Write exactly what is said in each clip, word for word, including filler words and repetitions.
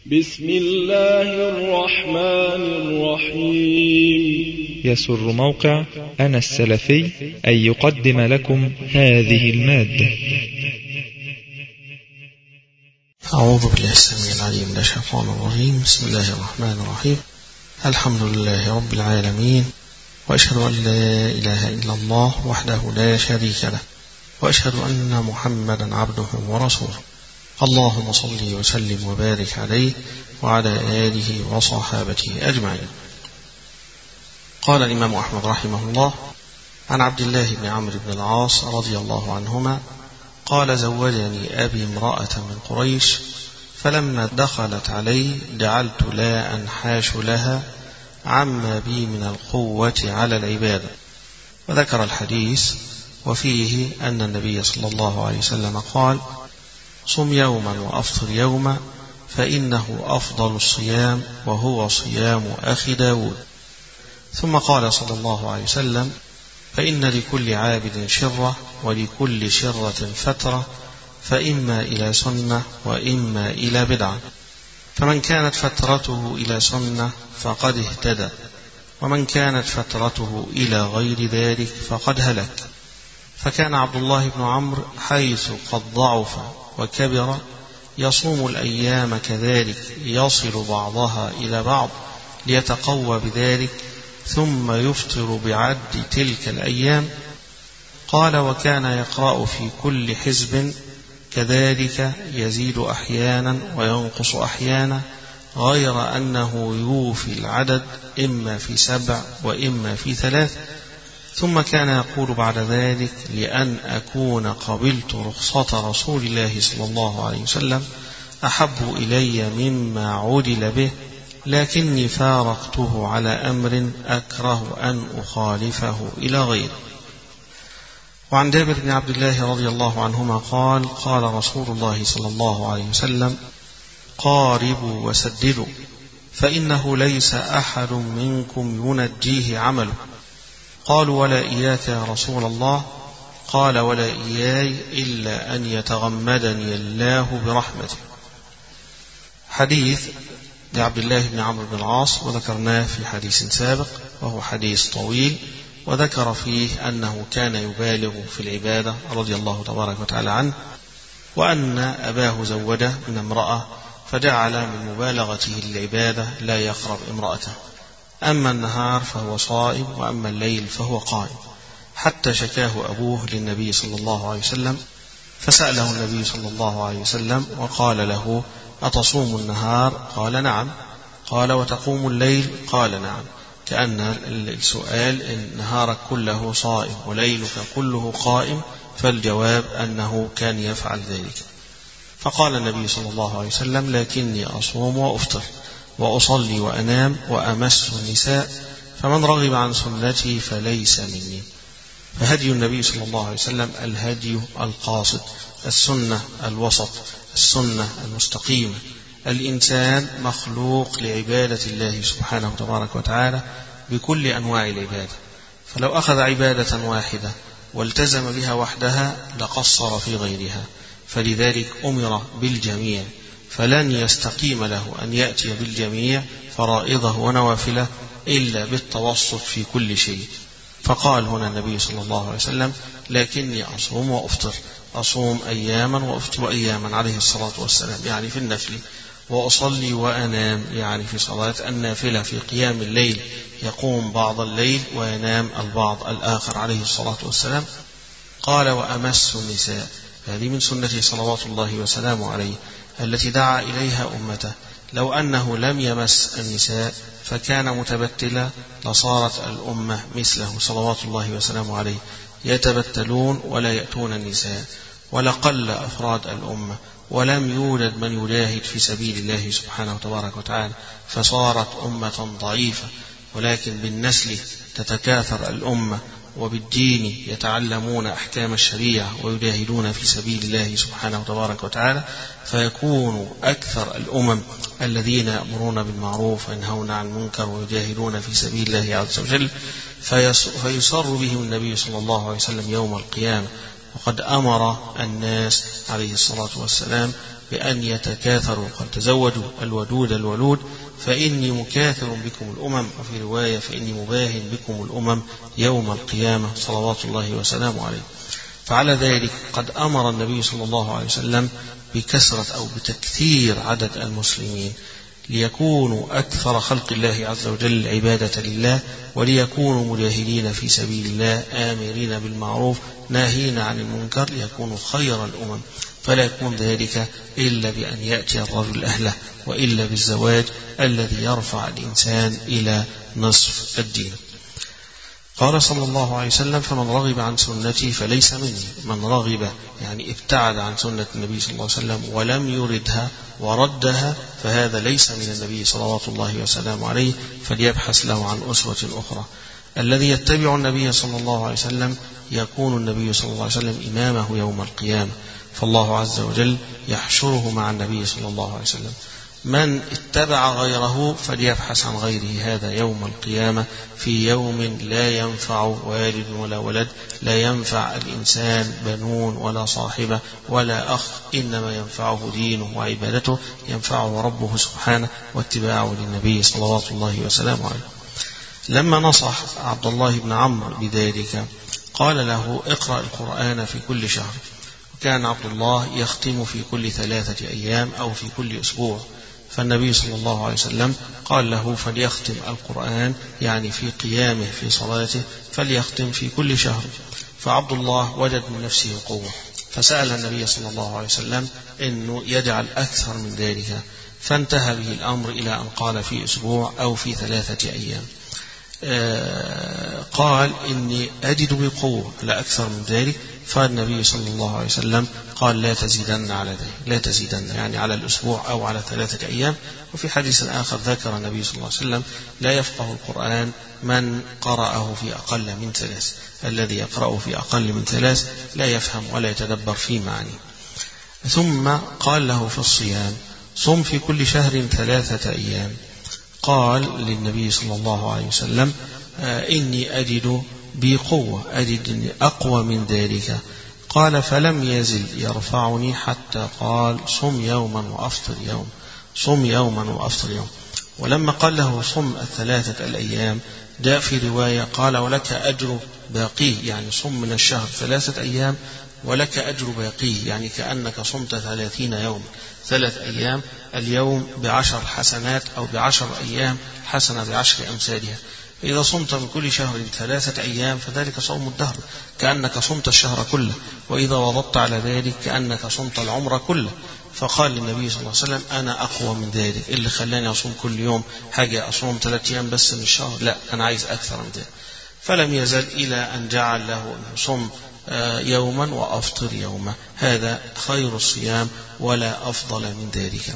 بسم الله الرحمن الرحيم. يسر موقع أنا السلفي أن يقدم لكم هذه المادة. أعوذ بالله السميع العليم من الشيطان الرجيم. بسم الله الرحمن الرحيم. الحمد لله رب العالمين، وأشهد أن لا إله إلا الله وحده لا شريك له، وأشهد أن محمدا عبده ورسوله. اللهم صل وسلم وبارك عليه وعلى آله وصحابته أجمعين. قال الإمام أحمد رحمه الله عن عبد الله بن عمرو بن العاص رضي الله عنهما قال: زوجني أبي امرأة من قريش، فلما دخلت علي جعلت لا أنحاش لها عما بي من القوة على العبادة. وذكر الحديث وفيه أن النبي صلى الله عليه وسلم قال: صم يوما وأفطر يوما، فإنه أفضل الصيام وهو صيام أخي داود. ثم قال صلى الله عليه وسلم: فإن لكل عابد شرة، ولكل شرة فترة، فإما إلى سنة وإما إلى بدعة، فمن كانت فترته إلى سنة فقد اهتدى، ومن كانت فترته إلى غير ذلك فقد هلك. فكان عبد الله بن عمرو حيث قد ضعف وكبر يصوم الأيام كذلك، يصل بعضها إلى بعض ليتقوى بذلك، ثم يفطر بعد تلك الأيام. قال: وكان يقرأ في كل حزب كذلك، يزيد أحيانا وينقص أحيانا، غير أنه يوفي العدد إما في سبع وإما في ثلاث. ثم كان يقول بعد ذلك: لأن أكون قبلت رخصة رسول الله صلى الله عليه وسلم أحب إلي مما عدل به، لكني فارقته على أمر أكره أن أخالفه إلى غيره. وعن جابر بن عبد الله رضي الله عنهما قال: قال رسول الله صلى الله عليه وسلم: قاربوا وسددوا، فإنه ليس أحد منكم ينجيه عمله. قالوا: ولا إياك يا رسول الله؟ قال: ولا إياي إلا أن يتغمدني الله برحمته. حديث لعبد الله بن عمرو بن العاص، وذكرناه في حديث سابق، وهو حديث طويل، وذكر فيه أنه كان يبالغ في العبادة رضي الله تبارك وتعالى عنه، وأن أباه زوده من امرأة فجعل من مبالغته للعبادة لا يقرب امرأته، أما النهار فهو صائم، وأما الليل فهو قائم، حتى شكاه أبوه للنبي صلى الله عليه وسلم، فسأله النبي صلى الله عليه وسلم وقال له: أتصوم النهار؟ قال: نعم. قال: وتقوم الليل؟ قال: نعم. كأن السؤال إن نهارك كله صائم وليلك كله قائم، فالجواب أنه كان يفعل ذلك. فقال النبي صلى الله عليه وسلم: لكني أصوم وأفطر وأصلي وأنام وأمس النساء، فمن رغب عن سنتي فليس مني. فهدي النبي صلى الله عليه وسلم الهدي القاصد، السنة الوسط، السنة المستقيمة. الإنسان مخلوق لعبادة الله سبحانه تبارك وتعالى بكل أنواع العبادة، فلو أخذ عبادة واحدة والتزم بها وحدها لقصر في غيرها، فلذلك أمر بالجميع، فلن يستقيم له أن يأتي بالجميع فرائضه ونوافله إلا بالتوسط في كل شيء. فقال هنا النبي صلى الله عليه وسلم: لكني أصوم وأفطر، أصوم أياما وأفطر أياما عليه الصلاة والسلام، يعني في النفل، وأصلي وأنام، يعني في صلاة النافلة في قيام الليل، يقوم بعض الليل وينام البعض الآخر عليه الصلاة والسلام. قال: وأمس النساء، هذه من سنته صلوات الله وسلامه عليه التي دعا إليها أمته. لو أنه لم يمس النساء فكان متبتلا لصارت الأمة مثله صلوات الله وسلامه عليه، يتبتلون ولا يأتون النساء، ولقل أفراد الأمة، ولم يولد من يجاهد في سبيل الله سبحانه وتبارك وتعالى، فصارت أمة ضعيفة. ولكن بالنسل تتكاثر الأمة، وبالدين يتعلمون أحكام الشريعة ويجاهدون في سبيل الله سبحانه وتبارك وتعالى، فيكون أكثر الأمم الذين يأمرون بالمعروف وينهون عن المنكر ويجاهدون في سبيل الله عز وجل، فيسر بهم النبي صلى الله عليه وسلم يوم القيامة وقد أمر الناس عليه الصلاة والسلام بأن يتكاثروا، قال تزودوا الودود الولود فإني مكاثر بكم الأمم، وفي رواية فإني مباهن بكم الأمم يوم القيامة صلوات الله وسلامه عليه. فعلى ذلك قد أمر النبي صلى الله عليه وسلم بكثرة أو بتكثير عدد المسلمين ليكونوا أكثر خلق الله عز وجل عبادة لله، وليكونوا مجاهدين في سبيل الله آمرين بالمعروف ناهين عن المنكر، ليكونوا خير الأمم. فلا يكون ذلك إلا بأن يأتي الرجل أهله، وإلا بالزواج الذي يرفع الإنسان إلى نصف الدين. قال صلى الله عليه وسلم: فمن رغب عن سنتي فليس مني. من رغب يعني ابتعد عن سنة النبي صلى الله عليه وسلم ولم يردها وردها فهذا ليس من النبي صلوات الله وسلامه عليه، فليبحث له عن أسوة أخرى. الذي يتبع النبي صلى الله عليه وسلم يكون النبي صلى الله عليه وسلم إمامه يوم القيامة، فالله عز وجل يحشره مع النبي صلى الله عليه وسلم. من اتبع غيره فليبحث عن غيره هذا يوم القيامة، في يوم لا ينفع والد ولا ولد، لا ينفع الإنسان بنون ولا صاحبة ولا أخ، إنما ينفعه دينه وعبادته، ينفعه ربه سبحانه واتباعه للنبي صلوات الله وسلامه عليه. لما نصح عبد الله بن عمرو بذلك قال له: اقرأ القرآن في كل شهر. كان عبد الله يختم في كل ثلاثة أيام أو في كل أسبوع، فالنبي صلى الله عليه وسلم قال له فليختم القرآن يعني في قيامه في صلاته، فليختم في كل شهر. فعبد الله وجد من نفسه قوة، فسأل النبي صلى الله عليه وسلم أنه يجعل أكثر من ذلك، فانتهى به الأمر إلى أن قال في أسبوع أو في ثلاثة أيام. آه قال إني أجد بقوة لا أكثر من ذلك، فالنبي صلى الله عليه وسلم قال لا تزيدن على ذلك، لا تزيدن يعني على الأسبوع أو على ثلاثة أيام. وفي حديث آخر ذكر النبي صلى الله عليه وسلم: لا يفقه القرآن من قرأه في أقل من ثلاث، الذي يقرأه في أقل من ثلاث لا يفهم ولا يتدبر في معانيه. ثم قال له في الصيام: صم في كل شهر ثلاثة أيام. قال للنبي صلى الله عليه وسلم: آه إني أجد بي قوة، أجد إني أقوى من ذلك. قال: فلم يزل يرفعني حتى قال: صم يوما وأفطر يوم، صم يوما وأفطر يوم. ولما قال له صم الثلاثة الأيام جاء في رواية قال: ولك أجر باقيه، يعني صم من الشهر ثلاثة أيام ولك أجر باقيه، يعني كأنك صمت ثلاثين يوم، ثلاث أيام اليوم بعشر حسنات أو بعشر أيام حسنة بعشر أمثالها. فإذا صمت من كل شهر ثلاثة أيام فذلك صوم الدهر، كأنك صمت الشهر كله، وإذا وضبط على ذلك كأنك صمت العمر كله. فقال للنبي صلى الله عليه وسلم: أنا أقوى من ذلك، اللي خلاني أصوم كل يوم حاجة أصوم ثلاثة أيام بس من الشهر، لا أنا عايز أكثر من ذلك. فلم يزل إلى أن جعل له أن صم يوما وأفطر يوما، هذا خير الصيام ولا أفضل من ذلك.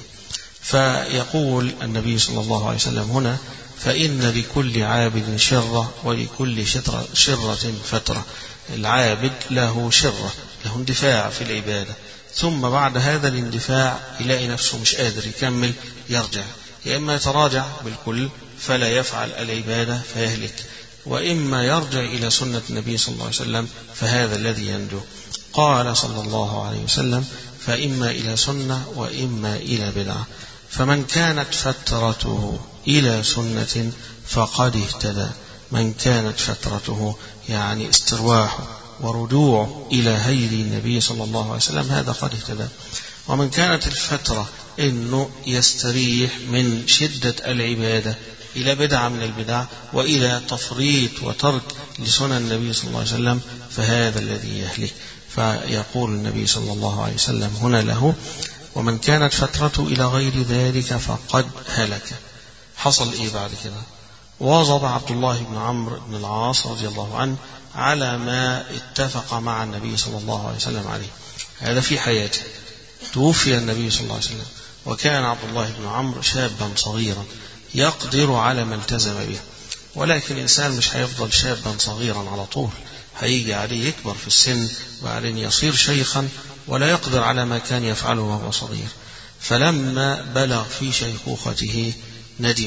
فيقول النبي صلى الله عليه وسلم هنا: فإن لكل عابد شرة ولكل شرة, شرة فترة. العابد له شرة، له اندفاع في العبادة، ثم بعد هذا الاندفاع يلاقي نفسه مش قادر يكمل، يرجع، يا إما يتراجع بالكل فلا يفعل العبادة فيهلك، وإما يرجع إلى سنة النبي صلى الله عليه وسلم فهذا الذي ينجو. قال صلى الله عليه وسلم: فإما إلى سنة وإما إلى بدعة، فمن كانت فترته إلى سنة فقد اهتدى. من كانت فترته يعني استرواحه ورجوع إلى هدي النبي صلى الله عليه وسلم هذا قد اهتدى. ومن كانت الفترة إنه يستريح من شدة العبادة إلى بدعة من البدع وإلى تفريط وترك لسنن النبي صلى الله عليه وسلم فهذا الذي يهلك. فيقول النبي صلى الله عليه وسلم هنا له: ومن كانت فترته إلى غير ذلك فقد هلك. حصل إيه بعد كده؟ واظب عبد الله بن عمرو بن العاص رضي الله عنه على ما اتفق مع النبي صلى الله عليه وسلم عليه، هذا في حياته. توفي النبي صلى الله عليه وسلم وكان عبد الله بن عمرو شابا صغيرا يقدر على ما التزم به، ولكن الإنسان مش هيفضل شابا صغيرا على طول، هيجي عليه يكبر في السن وبعدين يصير شيخا ولا يقدر على ما كان يفعله وهو صغير. فلما بلغ في شيخوخته ندم،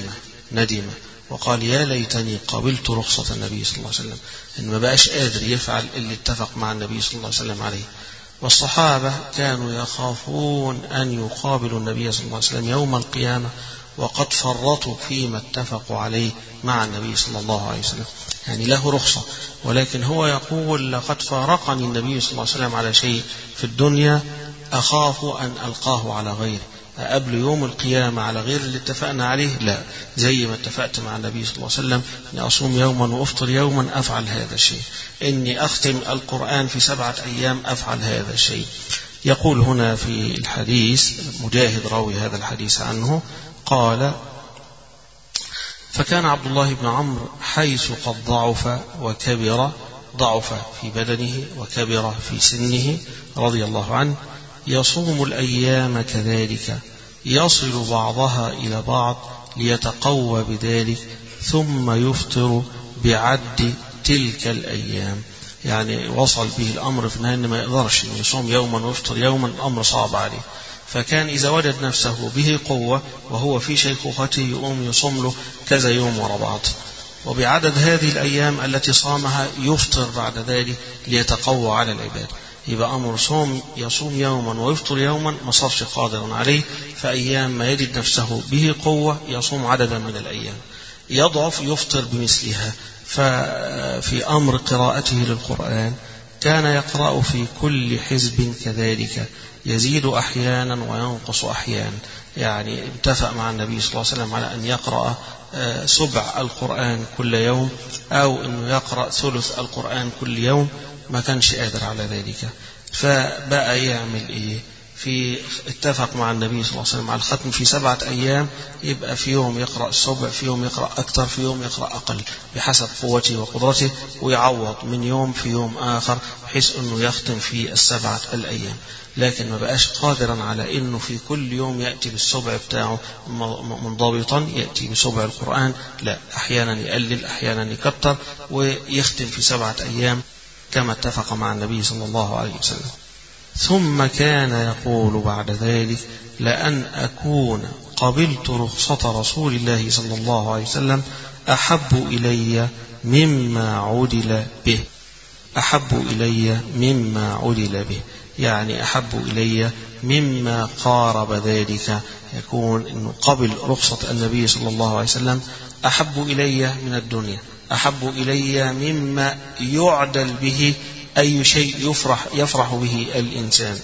ندم وقال يا ليتني قبلت رخصة النبي صلى الله عليه وسلم، إن ما بقاش قادر يفعل اللي اتفق مع النبي صلى الله عليه وسلم عليه. والصحابة كانوا يخافون أن يقابلوا النبي صلى الله عليه وسلم يوم القيامة وقد فرطوا فيما اتفقوا عليه مع النبي صلى الله عليه وسلم، يعني له رخصة، ولكن هو يقول لقد فارقني النبي صلى الله عليه وسلم على شيء في الدنيا أخاف أن ألقاه على غيره، قبل يوم القيامة على غير اللي اتفقنا عليه، لا، زي ما اتفقت مع النبي صلى الله عليه وسلم إني أصوم يوما وأفطر يوما أفعل هذا الشيء، إني أختم القرآن في سبعة أيام أفعل هذا الشيء. يقول هنا في الحديث مجاهد راوي هذا الحديث عنه قال فكان عبد الله بن عمرو حيث قد ضعف وكبر، ضعف في بدنه وكبر في سنه رضي الله عنه، يصوم الأيام كذلك يصل بعضها إلى بعض ليتقوى بذلك ثم يفطر بعد تلك الأيام. يعني وصل به الأمر في النهاية إن ما يقدرش يصوم يوما ويفطر يوما، الأمر صعب عليه، فكان إذا وجد نفسه به قوة وهو في شيخوخته يقوم يصوم له كذا يوم ورا بعض، وبعدد هذه الأيام التي صامها يفطر بعد ذلك ليتقوى على العبادة. يبقى أمر صوم يصوم يوما ويفطر يوما ما صارش قادرا عليه، فأيام ما يجد نفسه به قوة يصوم عددا من الأيام، يضعف يفطر بمثلها. ففي أمر قراءته للقرآن كان يقرأ في كل حزب كذلك، يزيد أحيانا وينقص أحيانا، يعني اتفق مع النبي صلى الله عليه وسلم على أن يقرأ سبع القرآن كل يوم أو أنه يقرأ ثلث القرآن كل يوم، ما كانش قادر على ذلك، فبقى يعمل إيه؟ في اتفق مع النبي صلى الله عليه وسلم على الختم في سبعة أيام، يبقى في يوم يقرأ السبع، في يوم يقرأ أكثر، في يوم يقرأ أقل بحسب قوته وقدرته، ويعوض من يوم في يوم آخر بحيث أنه يختم في السبعة الأيام. لكن ما بقاش قادرا على أنه في كل يوم يأتي بالسبع بتاعه منضبطا، يأتي بسبع القرآن، لا، أحيانا يقلل أحيانا يكتر، ويختم في سبعة أيام كما اتفق مع النبي صلى الله عليه وسلم. ثم كان يقول بعد ذلك لأن أكون قبلت رخصة رسول الله صلى الله عليه وسلم أحب إلي مما عدل به، أحب إلي مما عدل به، يعني أحب إلي مما قارب ذلك، يكون إنه قبل رخصة النبي صلى الله عليه وسلم أحب إلي من الدنيا، أحب إلي مما يعدل به أي شيء يفرح يفرح به الإنسان.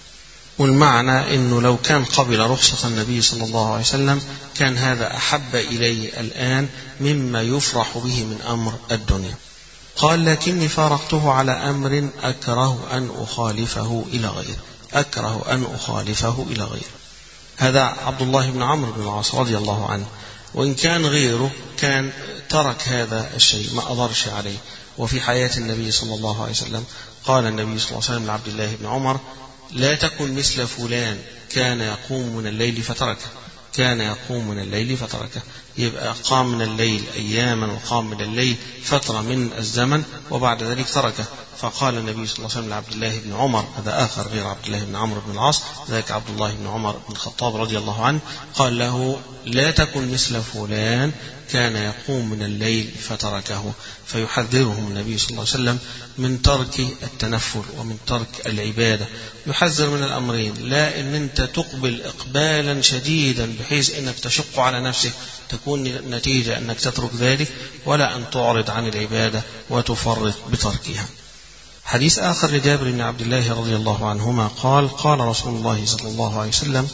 والمعنى أنه لو كان قبل رخصة النبي صلى الله عليه وسلم كان هذا أحب إلي الآن مما يفرح به من أمر الدنيا. قال لكني فارقته على أمر أكره أن أخالفه إلى غيره، أكره أن أخالفه إلى غيره. هذا عبد الله بن عمرو بن العاص رضي الله عنه، وإن كان غيره كان ترك هذا الشيء ما أضرش عليه. وفي حياة النبي صلى الله عليه وسلم قال النبي صلى الله عليه وسلم لعبد الله بن عمر لا تكن مثل فلان كان يقوم من الليل فتركه، كان يقوم من الليل فتركه، يبقى قام من الليل أياما وقام من الليل فترة من الزمن وبعد ذلك تركه. فقال النبي صلى الله عليه وسلم لعبد الله بن عمر، هذا آخر غير عبد الله بن عمرو بن العاص، ذاك عبد الله بن عمر بن الخطاب رضي الله عنه، قال له لا تكن مثل فلان كان يقوم من الليل فتركه. فيحذرهم النبي صلى الله عليه وسلم من ترك التنفل ومن ترك العبادة، يحذر من الأمرين، لا إن أنت تقبل إقبالا شديدا بحيث أنك تشق على نفسك تكون نتيجة أنك تترك ذلك، ولا أن تعرض عن العبادة وتفرط بتركها. حديث آخر لجابر بن عبد الله رضي الله عنهما قال قال رسول الله صلى الله عليه وسلم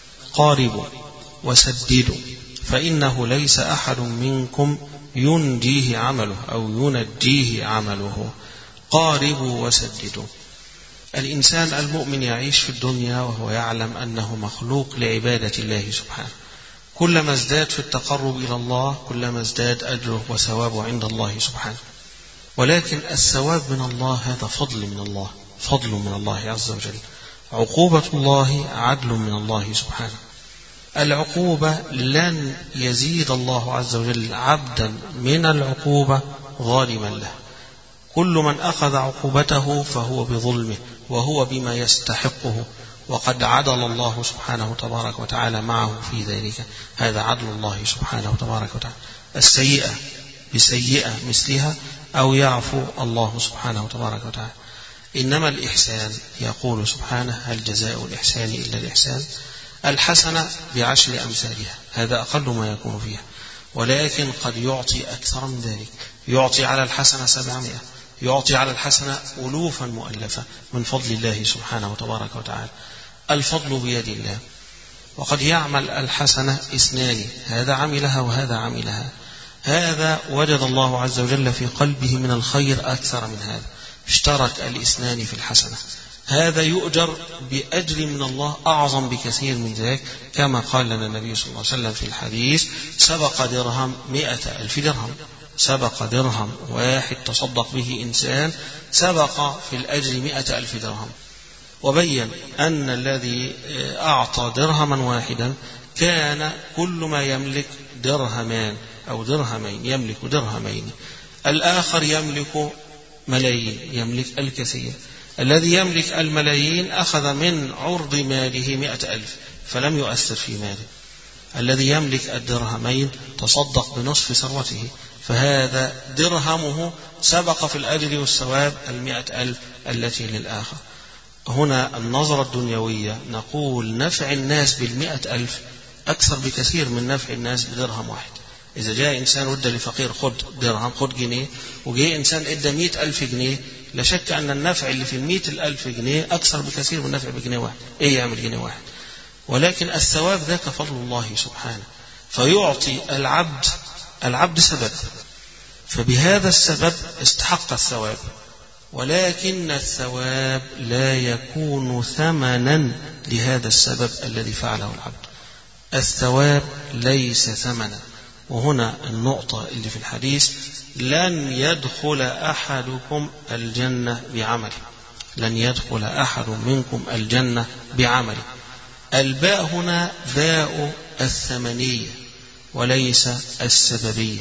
قاربوا وسددوا فإنه ليس أحد منكم ينجيه عمله أو ينجيه عمله. قاربوا وسددوا. الإنسان المؤمن يعيش في الدنيا وهو يعلم أنه مخلوق لعبادة الله سبحانه، كلما ازداد في التقرب إلى الله كلما ازداد أجره وثوابه عند الله سبحانه. ولكن الثواب من الله هذا فضل من الله، فضل من الله عز وجل. عقوبة الله عدل من الله سبحانه. العقوبة لن يزيد الله عز وجل عبدا من العقوبة ظالما له. كل من أخذ عقوبته فهو بظلمه وهو بما يستحقه، وقد عدل الله سبحانه تبارك وتعالى معه في ذلك. هذا عدل الله سبحانه تبارك وتعالى. السيئة بسيئة مثلها أو يعفو الله سبحانه تبارك وتعالى. إنما الإحسان يقول سبحانه هل جزاء الإحسان إلا الإحسان. الحسنة بعشر أمثالها، هذا أقل ما يكون فيها، ولكن قد يعطي أكثر من ذلك. يعطي على الحسنة سبعمائة، يعطي على الحسنة ألوفا مؤلفة من فضل الله سبحانه وتبارك وتعالى. الفضل بيد الله. وقد يعمل الحسنة اثنان، هذا عملها وهذا عملها، هذا وجد الله عز وجل في قلبه من الخير أكثر من هذا، اشترك الاثنان في الحسنة، هذا يؤجر بأجر من الله أعظم بكثير من ذلك، كما قال لنا النبي صلى الله عليه وسلم في الحديث سبق درهم مئة ألف درهم. سبق درهم واحد تصدق به إنسان سبق في الأجر مئة ألف درهم. وبين أن الذي أعطى درهما واحدا كان كل ما يملك درهمان أو درهمين، يملك درهمين. الآخر يملك ملايين، يملك الكثير. الذي يملك الملايين أخذ من عرض ماله مئة ألف فلم يؤثر في ماله. الذي يملك الدرهمين تصدق بنصف ثروته، فهذا درهمه سبق في الأجر والثواب المئة ألف التي للآخر. هنا النظرة الدنيوية نقول نفع الناس بالمئة ألف أكثر بكثير من نفع الناس بدرهم واحد. إذا جاء إنسان ودى لفقير خد درهم خد جنيه، وجاء إنسان إدى مئة ألف جنيه، لا شك أن النفع اللي في المئة الألف جنيه أكثر بكثير من النفع بجنيه واحد. إيه يعمل جنيه واحد؟ ولكن الثواب ذاك فضل الله سبحانه، فيعطي العبد العبد سبب، فبهذا السبب استحق الثواب، ولكن الثواب لا يكون ثمنا لهذا السبب الذي فعله العبد. الثواب ليس ثمنا. وهنا النقطة اللي في الحديث لن يدخل أحدكم الجنة بعمله، لن يدخل أحد منكم الجنة بعمله. الباء هنا باء الثمنية وليس السببية.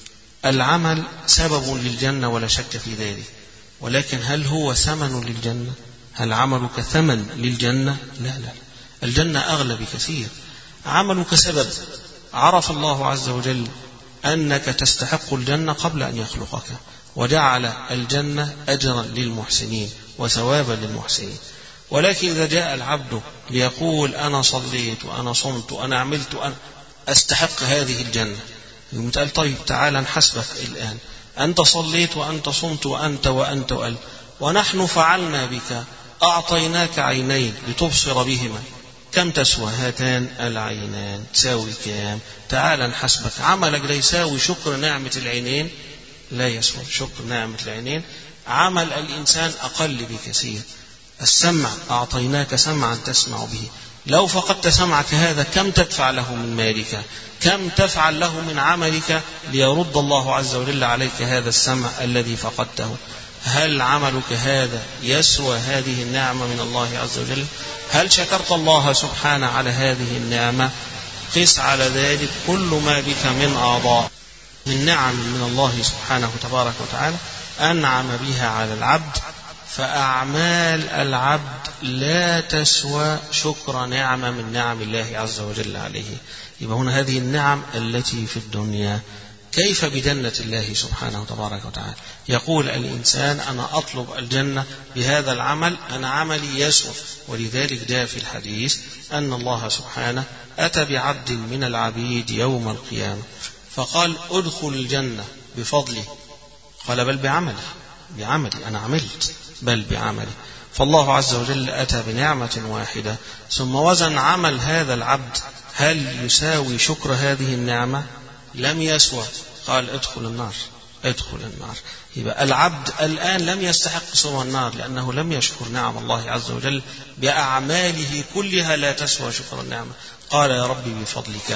العمل سبب للجنة ولا شك في ذلك، ولكن هل هو ثمن للجنة؟ هل عملك ثمن للجنة؟ لا لا، الجنة أغلى بكثير. عملك سبب. عرف الله عز وجل أنك تستحق الجنة قبل أن يخلقك، وجعل الجنة أجرا للمحسنين وثوابا للمحسنين. ولكن إذا جاء العبد ليقول أنا صليت وأنا صمت وأنا عملت وأنا أستحق هذه الجنة، المتقال طيب تعالى نحسبك الآن، أنت صليت وأنت صمت وأنت وأنت وأنت، ونحن فعلنا بك، أعطيناك عينين لتبصر بهما، كم تسوى هاتان العينان؟ تساوي كام؟ تعال نحسبك. عملك لا يساوي شكر نعمة العينين، لا يسوى شكر نعمة العينين. عمل الإنسان أقل بكثير. السمع أعطيناك سمعا تسمع به، لو فقدت سمعك هذا كم تدفع له من مالك؟ كم تفعل له من عملك ليرد الله عز وجل عليك هذا السمع الذي فقدته؟ هل عملك هذا يسوى هذه النعمة من الله عز وجل؟ هل شكرت الله سبحانه على هذه النعمة؟ قس على ذلك كل ما بك من أعضاء من نعم من الله سبحانه تبارك وتعالى أنعم بها على العبد، فأعمال العبد لا تسوى شكر نعمة من نعم الله عز وجل عليه. يبقى هنا هذه النعم التي في الدنيا. كيف بجنة الله سبحانه تبارك وتعالى؟ يقول الإنسان أنا أطلب الجنة بهذا العمل، أنا عملي يسوى. ولذلك جاء في الحديث أن الله سبحانه أتى بعبد من العبيد يوم القيامة فقال ادخل الجنة بفضلي، قال بل بعملي، بعملي أنا عملت، بل بعملي. فالله عز وجل أتى بنعمة واحدة ثم وزن عمل هذا العبد، هل يساوي شكر هذه النعمة؟ لم يسوى، قال ادخل النار، ادخل النار. يبقى العبد الآن لم يستحق سوى النار لأنه لم يشكر نعم الله عز وجل بأعماله كلها لا تسوى شكر النعمة. قال يا ربي بفضلك،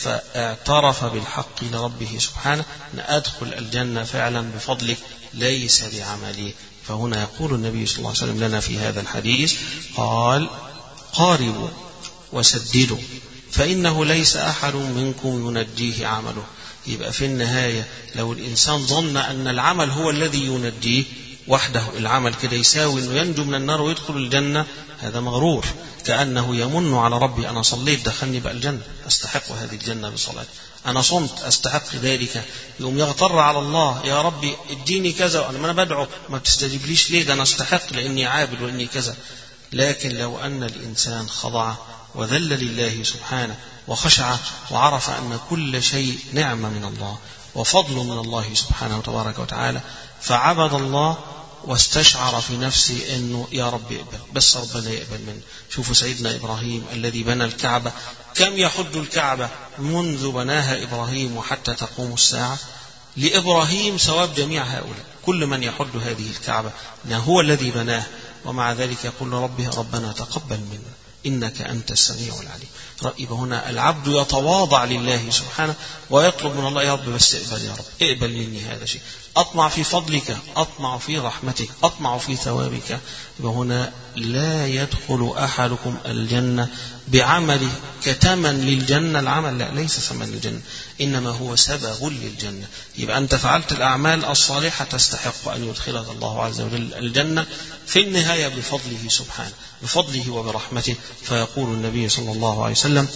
فاعترف بالحق لربه سبحانه أن أدخل الجنة فعلا بفضلك ليس بعملي. فهنا يقول النبي صلى الله عليه وسلم لنا في هذا الحديث قال قاربوا وسددوا فإنه ليس أحد منكم ينجيه عمله. يبقى في النهاية لو الإنسان ظن أن العمل هو الذي ينجيه وحده العمل كده يساوي أنه ينجو من النار ويدخل الجنة، هذا مغرور، كأنه يمن على ربي، أنا صليت دخلني بقى الجنة، أستحق هذه الجنة بصلاتي، أنا صمت أستحق ذلك، يوم يغتر على الله، يا ربي اديني كذا وأنا ما أنا بدعو ما بتستجيب ليش ليه، ده أنا أستحق لأني عابد وإني كذا. لكن لو أن الإنسان خضع وذل لله سبحانه وخشع وعرف أن كل شيء نعمة من الله وفضل من الله سبحانه وتبارك وتعالى، فعبد الله واستشعر في نفسه أنه يا رب اقبل، بس ربنا يقبل منه. شوفوا سيدنا إبراهيم الذي بنى الكعبة، كم يحج الكعبة منذ بناها إبراهيم وحتى تقوم الساعة؟ لإبراهيم ثواب جميع هؤلاء، كل من يحج هذه الكعبة هو الذي بناه، ومع ذلك يقول ربي ربنا تقبل منا إنك أنت السميع العليم. رأيب هنا العبد يتواضع لله سبحانه ويطلب من الله يا رب بس اقبل، يا رب اقبل مني هذا شيء، أطمع في فضلك، أطمع في رحمتك، أطمع في ثوابك. وهنا لا يدخل أحدكم الجنة بعمله كتمن للجنة، العمل لا ليس ثمن للجنة، إنما هو سبب للجنة. يبقى أنت فعلت الأعمال الصالحة تستحق أن يدخلك الله عز وجل الجنة في النهاية بفضله سبحانه، بفضله وبرحمته. فيقول النبي صلى الله عليه وسلم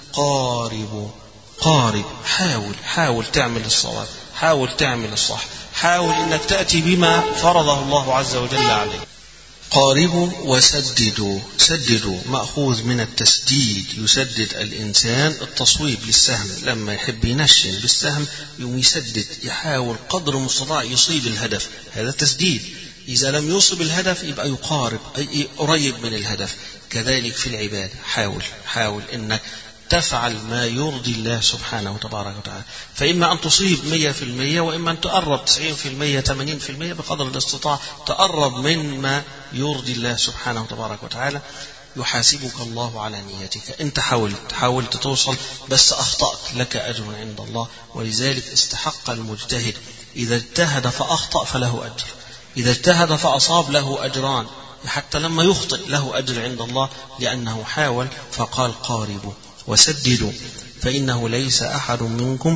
قاربوا قارب، حاول حاول تعمل الصواب، حاول تعمل الصح، حاول أنك تأتي بما فرضه الله عز وجل عليه. قاربوا وسددوا، سددوا مأخوذ من التسديد، يسدد الإنسان التصويب للسهم، لما يحب ينشن بالسهم يوم يسدد، يحاول قدر المستطاع يصيب الهدف، هذا تسديد. إذا لم يصب الهدف يبقى يقارب، أي قريب من الهدف. كذلك في العبادة، حاول حاول أنك تفعل ما يرضي الله سبحانه وتبارك وتعالى، فإما أن تصيب مية في المية وإما أن تقرب تسعين في المية ثمانين في المية بقدر الاستطاع، تقرب من ما يرضي الله سبحانه وتبارك وتعالى. يحاسبك الله على نيتك، أنت حاولت حاولت توصل بس أخطأت، لك أجر عند الله. ولذلك استحق المجتهد إذا اجتهد فأخطأ فله أجر، إذا اجتهد فأصاب له أجران، حتى لما يخطئ له أجر عند الله لأنه حاول. فقال قاربوا وسددوا فإنه ليس أحد منكم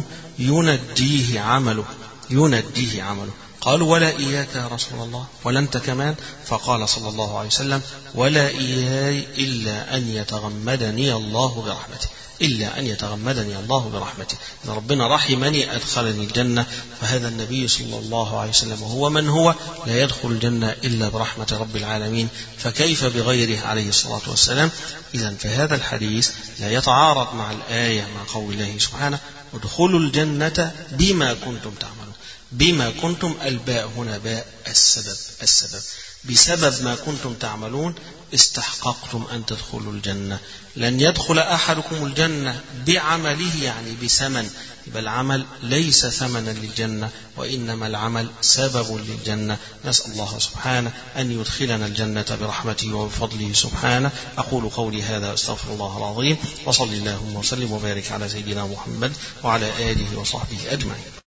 ينديه عمله، ينديه عمله. قالوا ولا إياك يا رسول الله، ولا أنت كمان؟ فقال صلى الله عليه وسلم ولا إياي إلا أن يتغمدني الله برحمته، إلا أن يتغمدني الله برحمته، إن ربنا رحمني أدخلني الجنة. فهذا النبي صلى الله عليه وسلم وهو من هو لا يدخل الجنة إلا برحمة رب العالمين، فكيف بغيره عليه الصلاة والسلام؟ إذن فهذا الحديث لا يتعارض مع الآية، مع قول الله سبحانه ادخلوا الجنة بما كنتم تعملون. بما كنتم، الباء هنا باء السبب، السبب بسبب ما كنتم تعملون استحققتم أن تدخلوا الجنة. لن يدخل أحدكم الجنة بعمله يعني بثمن، بل العمل ليس ثمنا للجنة، وإنما العمل سبب للجنة. نسأل الله سبحانه أن يدخلنا الجنة برحمته وبفضله سبحانه. أقول قولي هذا أستغفر الله العظيم، وصلي اللهم وسلم وبارك على سيدنا محمد وعلى آله وصحبه أجمعين.